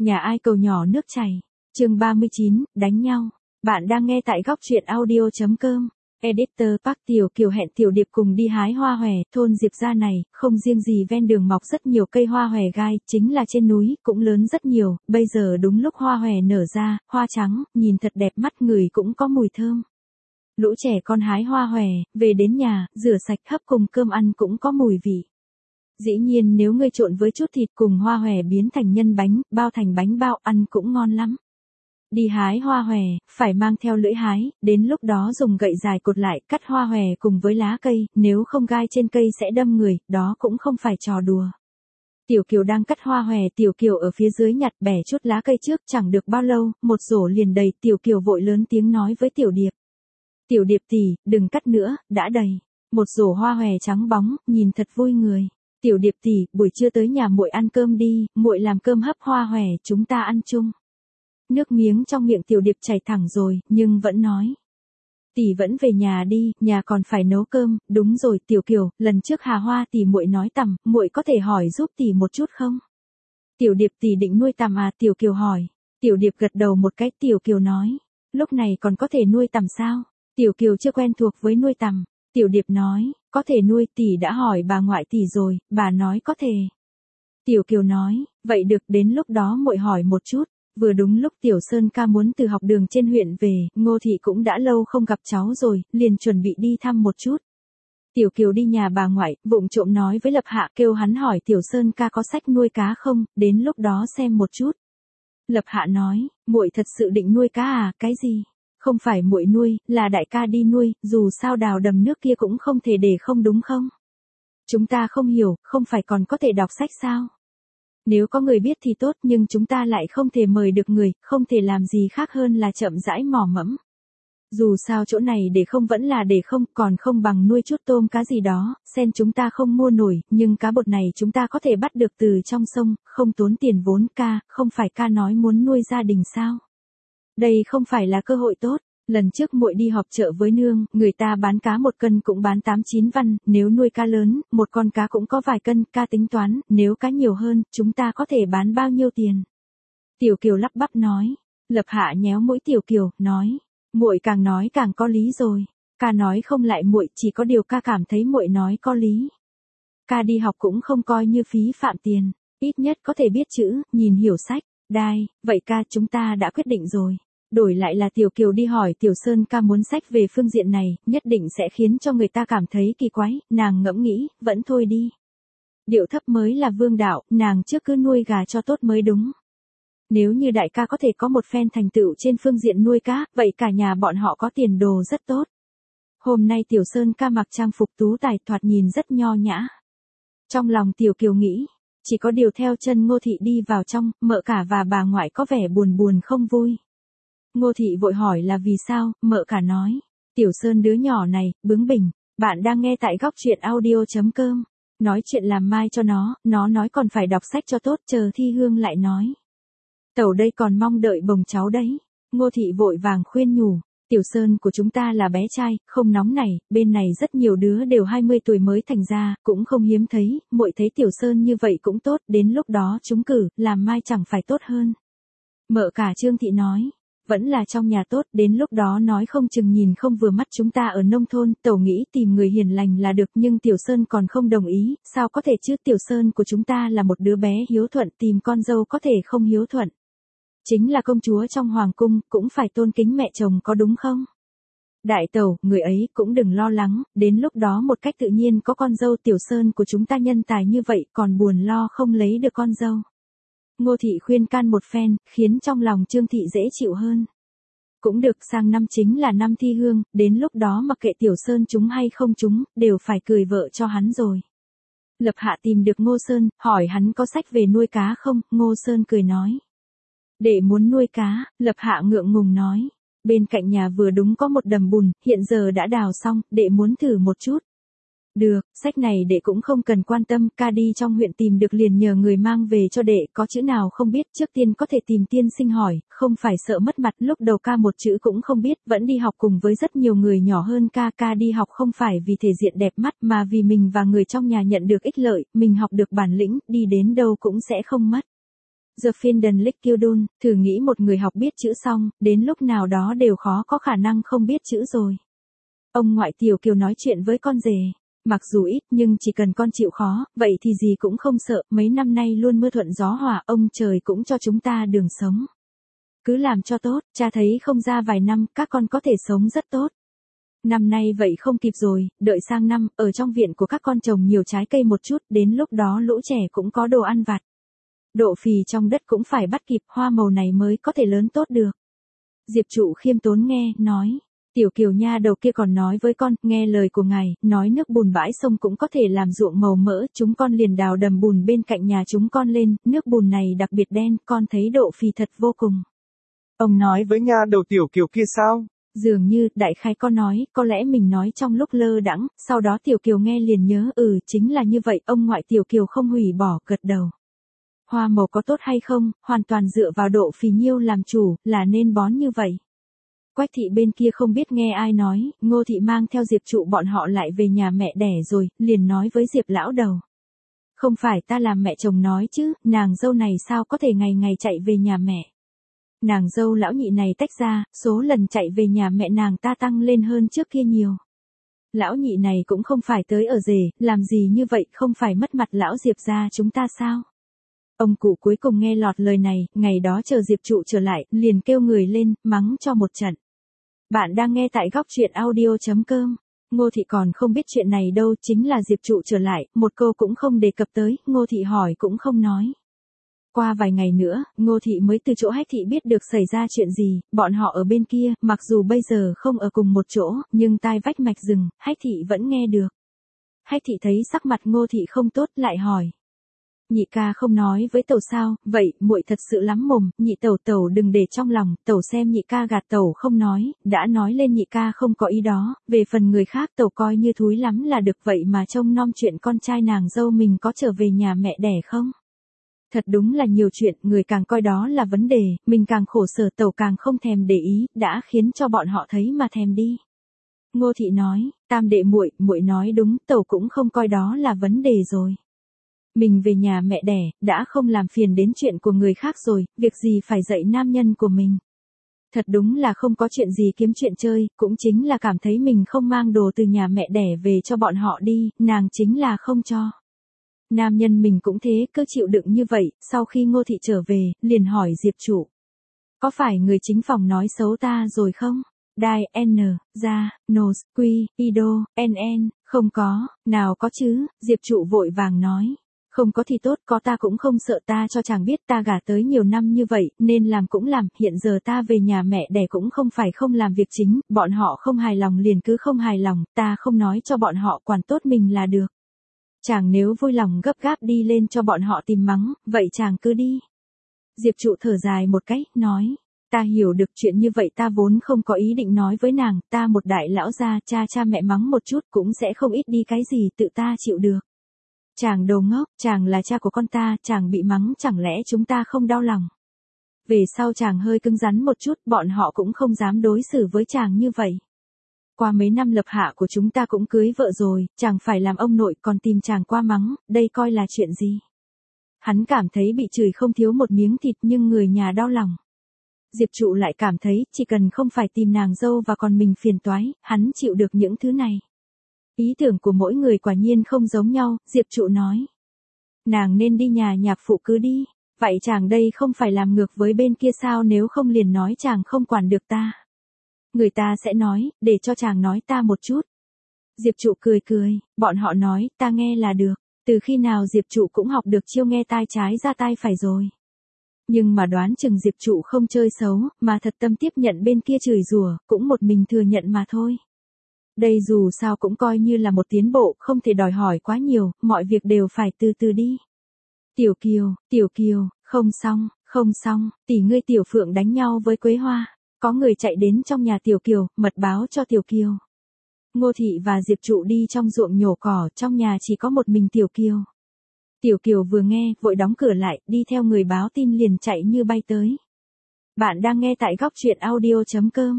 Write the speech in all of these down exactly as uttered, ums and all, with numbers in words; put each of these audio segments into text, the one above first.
Nhà ai cầu nhỏ nước chảy. Chương ba mươi chín, đánh nhau. Bạn đang nghe tại góc truyện audio chấm com. Editor Park Tiểu Kiều hẹn Tiểu Điệp cùng đi hái hoa hòe. Thôn Diệp Gia này, không riêng gì ven đường mọc rất nhiều cây hoa hòe gai, chính là trên núi, cũng lớn rất nhiều. Bây giờ đúng lúc hoa hòe nở ra, hoa trắng, nhìn thật đẹp mắt, người cũng có mùi thơm. Lũ trẻ con hái hoa hòe, về đến nhà, rửa sạch hấp cùng cơm ăn cũng có mùi vị. Dĩ nhiên nếu ngươi trộn với chút thịt cùng hoa hòe biến thành nhân bánh, bao thành bánh bao, ăn cũng ngon lắm. Đi hái hoa hòe, phải mang theo lưỡi hái, đến lúc đó dùng gậy dài cột lại, cắt hoa hòe cùng với lá cây, nếu không gai trên cây sẽ đâm người, đó cũng không phải trò đùa. Tiểu Kiều đang cắt hoa hòe, Tiểu Kiều ở phía dưới nhặt bẻ chút lá cây trước, chẳng được bao lâu, một rổ liền đầy, Tiểu Kiều vội lớn tiếng nói với Tiểu Điệp. Tiểu Điệp tỷ, đừng cắt nữa, đã đầy. Một rổ hoa hòe trắng bóng, nhìn thật vui người. Tiểu Điệp tỷ, buổi trưa tới nhà muội ăn cơm đi, muội làm cơm hấp hoa hòe, chúng ta ăn chung. Nước miếng trong miệng Tiểu Điệp chảy thẳng rồi, nhưng vẫn nói. Tỷ vẫn về nhà đi, nhà còn phải nấu cơm. Đúng rồi Tiểu Kiều, lần trước Hà Hoa tỷ muội nói tằm, muội có thể hỏi giúp tỷ một chút không? Tiểu Điệp tỷ định nuôi tằm à? Tiểu Kiều hỏi. Tiểu Điệp gật đầu một cái. Tiểu Kiều nói, lúc này còn có thể nuôi tằm sao? Tiểu Kiều chưa quen thuộc với nuôi tằm. Tiểu Điệp nói, có thể nuôi, tỷ đã hỏi bà ngoại tỷ rồi, bà nói có thể. Tiểu Kiều nói, vậy được, đến lúc đó muội hỏi một chút. Vừa đúng lúc Tiểu Sơn ca muốn từ học đường trên huyện về, Ngô Thị cũng đã lâu không gặp cháu rồi, liền chuẩn bị đi thăm một chút. Tiểu Kiều đi nhà bà ngoại, vụng trộm nói với Lập Hạ, kêu hắn hỏi Tiểu Sơn ca có sách nuôi cá không, đến lúc đó xem một chút. Lập Hạ nói, muội thật sự định nuôi cá à? Cái gì? Không phải muội nuôi, là đại ca đi nuôi, dù sao đào đầm nước kia cũng không thể để không, đúng không? Chúng ta không hiểu, không phải còn có thể đọc sách sao? Nếu có người biết thì tốt, nhưng chúng ta lại không thể mời được người, không thể làm gì khác hơn là chậm rãi mò mẫm. Dù sao chỗ này để không vẫn là để không, còn không bằng nuôi chút tôm cá gì đó, sen chúng ta không mua nổi, nhưng cá bột này chúng ta có thể bắt được từ trong sông, không tốn tiền vốn. Ca, không phải ca nói muốn nuôi gia đình sao? Đây không phải là cơ hội tốt. Lần trước muội đi họp chợ với nương, người ta bán cá một cân cũng bán tám chín văn, nếu nuôi cá lớn, một con cá cũng có vài cân, ca tính toán, nếu cá nhiều hơn, chúng ta có thể bán bao nhiêu tiền? Tiểu Kiều lắp bắp nói. Lập Hạ nhéo mũi Tiểu Kiều, nói, muội càng nói càng có lý rồi. Ca nói không lại muội, chỉ có điều ca cảm thấy muội nói có lý. Ca đi học cũng không coi như phí phạm tiền, ít nhất có thể biết chữ, nhìn hiểu sách. Đai, vậy ca, chúng ta đã quyết định rồi. Đổi lại là Tiểu Kiều đi hỏi Tiểu Sơn ca muốn sách về phương diện này, nhất định sẽ khiến cho người ta cảm thấy kỳ quái, nàng ngẫm nghĩ, vẫn thôi đi. Điệu thấp mới là vương đạo, nàng trước cứ nuôi gà cho tốt mới đúng. Nếu như đại ca có thể có một phen thành tựu trên phương diện nuôi cá, vậy cả nhà bọn họ có tiền đồ rất tốt. Hôm nay Tiểu Sơn ca mặc trang phục tú tài, thoạt nhìn rất nho nhã. Trong lòng Tiểu Kiều nghĩ, chỉ có điều theo chân Ngô Thị đi vào trong, mợ cả và bà ngoại có vẻ buồn buồn không vui. Ngô Thị vội hỏi là vì sao, mợ cả nói, Tiểu Sơn đứa nhỏ này, bướng bỉnh. Bạn đang nghe tại góc truyện audio chấm com. Nói chuyện làm mai cho nó, nó nói còn phải đọc sách cho tốt, chờ thi hương lại nói. Tẩu đây còn mong đợi bồng cháu đấy. Ngô Thị vội vàng khuyên nhủ, Tiểu Sơn của chúng ta là bé trai, không nóng này, bên này rất nhiều đứa đều hai mươi tuổi mới thành ra, cũng không hiếm thấy, muội thấy Tiểu Sơn như vậy cũng tốt, đến lúc đó trúng cử, làm mai chẳng phải tốt hơn. Mợ cả Trương Thị nói, vẫn là trong nhà tốt, đến lúc đó nói không chừng nhìn không vừa mắt chúng ta ở nông thôn, tẩu nghĩ tìm người hiền lành là được, nhưng Tiểu Sơn còn không đồng ý, sao có thể chứ? Tiểu Sơn của chúng ta là một đứa bé hiếu thuận, tìm con dâu có thể không hiếu thuận. Chính là công chúa trong hoàng cung, cũng phải tôn kính mẹ chồng có đúng không? Đại tẩu, người ấy cũng đừng lo lắng, đến lúc đó một cách tự nhiên có con dâu. Tiểu Sơn của chúng ta nhân tài như vậy, còn buồn lo không lấy được con dâu. Ngô Thị khuyên can một phen, khiến trong lòng Trương Thị dễ chịu hơn. Cũng được, sang năm chính là năm thi hương, đến lúc đó mặc kệ Tiểu Sơn chúng hay không chúng, đều phải cười vợ cho hắn rồi. Lập Hạ tìm được Ngô Sơn, hỏi hắn có sách về nuôi cá không, Ngô Sơn cười nói. Đệ muốn nuôi cá, Lập Hạ ngượng ngùng nói. Bên cạnh nhà vừa đúng có một đầm bùn, hiện giờ đã đào xong, đệ muốn thử một chút. Được, sách này đệ cũng không cần quan tâm, ca đi trong huyện tìm được liền nhờ người mang về cho đệ, có chữ nào không biết, trước tiên có thể tìm tiên sinh hỏi, không phải sợ mất mặt. Lúc đầu ca một chữ cũng không biết, vẫn đi học cùng với rất nhiều người nhỏ hơn ca, ca đi học không phải vì thể diện đẹp mắt mà vì mình và người trong nhà nhận được ích lợi, mình học được bản lĩnh, đi đến đâu cũng sẽ không mất. The Finden Kildun, thử nghĩ một người học biết chữ xong, đến lúc nào đó đều khó có khả năng không biết chữ rồi. Ông ngoại Tiểu Kiều nói chuyện với con rể. Mặc dù ít nhưng chỉ cần con chịu khó, vậy thì gì cũng không sợ, mấy năm nay luôn mưa thuận gió hòa, ông trời cũng cho chúng ta đường sống. Cứ làm cho tốt, cha thấy không ra vài năm, các con có thể sống rất tốt. Năm nay vậy không kịp rồi, đợi sang năm, ở trong viện của các con trồng nhiều trái cây một chút, đến lúc đó lũ trẻ cũng có đồ ăn vặt. Độ phì trong đất cũng phải bắt kịp, hoa màu này mới có thể lớn tốt được. Diệp Trụ khiêm tốn nghe, nói. Tiểu Kiều nha đầu kia còn nói với con, nghe lời của ngài, nói nước bùn bãi sông cũng có thể làm ruộng màu mỡ, chúng con liền đào đầm bùn bên cạnh nhà chúng con lên, nước bùn này đặc biệt đen, con thấy độ phì thật vô cùng. Ông nói với nha đầu Tiểu Kiều kia sao? Dường như, đại khái con nói, có lẽ mình nói trong lúc lơ đãng, sau đó Tiểu Kiều nghe liền nhớ, ừ, chính là như vậy, ông ngoại Tiểu Kiều không hủy bỏ, gật đầu. Hoa màu có tốt hay không, hoàn toàn dựa vào độ phì nhiêu làm chủ, là nên bón như vậy. Quách thị bên kia không biết nghe ai nói, Ngô thị mang theo Diệp Trụ bọn họ lại về nhà mẹ đẻ rồi, liền nói với Diệp lão đầu. Không phải ta làm mẹ chồng nói chứ, nàng dâu này sao có thể ngày ngày chạy về nhà mẹ. Nàng dâu lão nhị này tách ra, số lần chạy về nhà mẹ nàng ta tăng lên hơn trước kia nhiều. Lão nhị này cũng không phải tới ở rể, làm gì như vậy không phải mất mặt lão Diệp gia chúng ta sao? Ông cụ cuối cùng nghe lọt lời này, ngày đó chờ Diệp Trụ trở lại, liền kêu người lên, mắng cho một trận. Bạn đang nghe tại góc truyện audio chấm com. Ngô thị còn không biết chuyện này đâu, chính là Diệp Trụ trở lại, một câu cũng không đề cập tới, Ngô thị hỏi cũng không nói. Qua vài ngày nữa, Ngô thị mới từ chỗ Hách thị biết được xảy ra chuyện gì, bọn họ ở bên kia, mặc dù bây giờ không ở cùng một chỗ, nhưng tai vách mạch rừng, Hách thị vẫn nghe được. Hách thị thấy sắc mặt Ngô thị không tốt, lại hỏi. Nhị ca không nói với tẩu sao, vậy, muội thật sự lắm mồm, nhị tẩu tẩu đừng để trong lòng, tẩu xem nhị ca gạt tẩu không nói, đã nói lên nhị ca không có ý đó, về phần người khác tẩu coi như thúi lắm là được vậy mà trông nom chuyện con trai nàng dâu mình có trở về nhà mẹ đẻ không? Thật đúng là nhiều chuyện, người càng coi đó là vấn đề, mình càng khổ sở tẩu càng không thèm để ý, đã khiến cho bọn họ thấy mà thèm đi. Ngô thị nói, tam đệ muội, muội nói đúng, tẩu cũng không coi đó là vấn đề rồi. Mình về nhà mẹ đẻ, đã không làm phiền đến chuyện của người khác rồi, việc gì phải dạy nam nhân của mình. Thật đúng là không có chuyện gì kiếm chuyện chơi, cũng chính là cảm thấy mình không mang đồ từ nhà mẹ đẻ về cho bọn họ đi, nàng chính là không cho. Nam nhân mình cũng thế, cứ chịu đựng như vậy, sau khi Ngô thị trở về, liền hỏi Diệp Trụ. Có phải người chính phòng nói xấu ta rồi không? Đai, N, ra, Nos, Quy, Ido, N N, không có, nào có chứ, Diệp Trụ vội vàng nói. Không có thì tốt, có ta cũng không sợ, ta cho chàng biết ta gả tới nhiều năm như vậy, nên làm cũng làm, hiện giờ ta về nhà mẹ đẻ cũng không phải không làm việc chính, bọn họ không hài lòng liền cứ không hài lòng, ta không nói cho bọn họ quản tốt mình là được. Chàng nếu vui lòng gấp gáp đi lên cho bọn họ tìm mắng, vậy chàng cứ đi. Diệp Trụ thở dài một cái, nói, ta hiểu được chuyện như vậy ta vốn không có ý định nói với nàng, ta một đại lão gia, cha cha mẹ mắng một chút cũng sẽ không ít đi cái gì tự ta chịu được. Chàng đồ ngốc, chàng là cha của con ta, chàng bị mắng chẳng lẽ chúng ta không đau lòng. Về sau chàng hơi cứng rắn một chút, bọn họ cũng không dám đối xử với chàng như vậy. Qua mấy năm lập hạ của chúng ta cũng cưới vợ rồi, chàng phải làm ông nội còn tìm chàng qua mắng, đây coi là chuyện gì. Hắn cảm thấy bị chửi không thiếu một miếng thịt nhưng người nhà đau lòng. Diệp Trụ lại cảm thấy chỉ cần không phải tìm nàng dâu và còn mình phiền toái, hắn chịu được những thứ này. Ý tưởng của mỗi người quả nhiên không giống nhau, Diệp Trụ nói. Nàng nên đi nhà nhạc phụ cứ đi, vậy chàng đây không phải làm ngược với bên kia sao, nếu không liền nói chàng không quản được ta. Người ta sẽ nói, để cho chàng nói ta một chút. Diệp Trụ cười cười, bọn họ nói, ta nghe là được, từ khi nào Diệp Trụ cũng học được chiêu nghe tai trái ra tai phải rồi. Nhưng mà đoán chừng Diệp Trụ không chơi xấu, mà thật tâm tiếp nhận bên kia chửi rủa, cũng một mình thừa nhận mà thôi. Đây dù sao cũng coi như là một tiến bộ, không thể đòi hỏi quá nhiều, mọi việc đều phải từ từ đi. Tiểu Kiều, Tiểu Kiều, không xong, không xong, tỷ ngươi Tiểu Phượng đánh nhau với Quế Hoa, có người chạy đến trong nhà Tiểu Kiều, mật báo cho Tiểu Kiều. Ngô thị và Diệp Trụ đi trong ruộng nhổ cỏ, trong nhà chỉ có một mình Tiểu Kiều. Tiểu Kiều vừa nghe, vội đóng cửa lại, đi theo người báo tin liền chạy như bay tới. Bạn đang nghe tại góc truyện audio chấm com.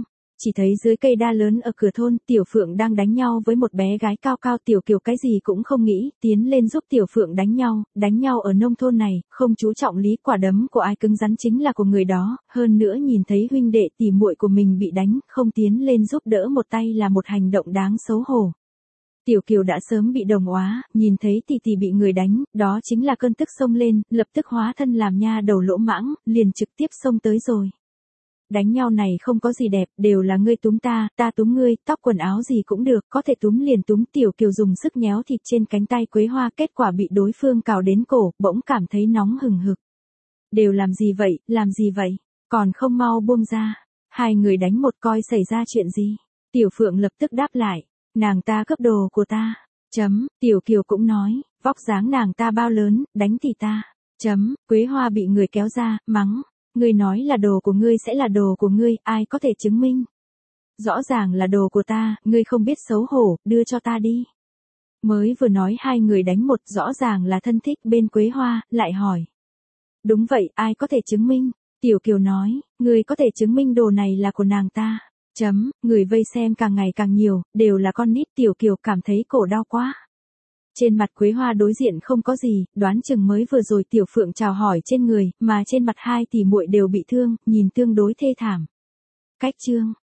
chỉ thấy dưới cây đa lớn ở cửa thôn, Tiểu Phượng đang đánh nhau với một bé gái cao cao. Tiểu Kiều cái gì cũng không nghĩ, tiến lên giúp Tiểu Phượng đánh nhau. Đánh nhau ở nông thôn này, không chú trọng lý, quả đấm của ai cứng rắn chính là của người đó. Hơn nữa nhìn thấy huynh đệ tỉ muội của mình bị đánh, không tiến lên giúp đỡ một tay là một hành động đáng xấu hổ. Tiểu Kiều đã sớm bị đồng hóa, nhìn thấy tỷ tỷ bị người đánh, đó chính là cơn tức xông lên, lập tức hóa thân làm nha đầu lỗ mãng, liền trực tiếp xông tới rồi. Đánh nhau này không có gì đẹp, đều là ngươi túm ta, ta túm ngươi, tóc quần áo gì cũng được, có thể túm liền túm. Tiểu Kiều dùng sức nhéo thịt trên cánh tay Quế Hoa, kết quả bị đối phương cào đến cổ, bỗng cảm thấy nóng hừng hực. Đều làm gì vậy, làm gì vậy, còn không mau buông ra. Hai người đánh một coi xảy ra chuyện gì. Tiểu Phượng lập tức đáp lại, nàng ta cướp đồ của ta. Chấm, Tiểu Kiều cũng nói, vóc dáng nàng ta bao lớn, đánh thì ta. Chấm, Quế Hoa bị người kéo ra, mắng. Ngươi nói là đồ của ngươi sẽ là đồ của ngươi, ai có thể chứng minh? Rõ ràng là đồ của ta, ngươi không biết xấu hổ, đưa cho ta đi. Mới vừa nói hai người đánh một, rõ ràng là thân thích bên Quế Hoa, lại hỏi. Đúng vậy, ai có thể chứng minh? Tiểu Kiều nói, ngươi có thể chứng minh đồ này là của nàng ta. Chấm, người vây xem càng ngày càng nhiều, đều là con nít. Tiểu Kiều cảm thấy cổ đau quá. Trên mặt Quế Hoa đối diện không có gì, đoán chừng mới vừa rồi Tiểu Phượng chào hỏi trên người, mà trên mặt hai tỷ muội đều bị thương, nhìn tương đối thê thảm. Cách chương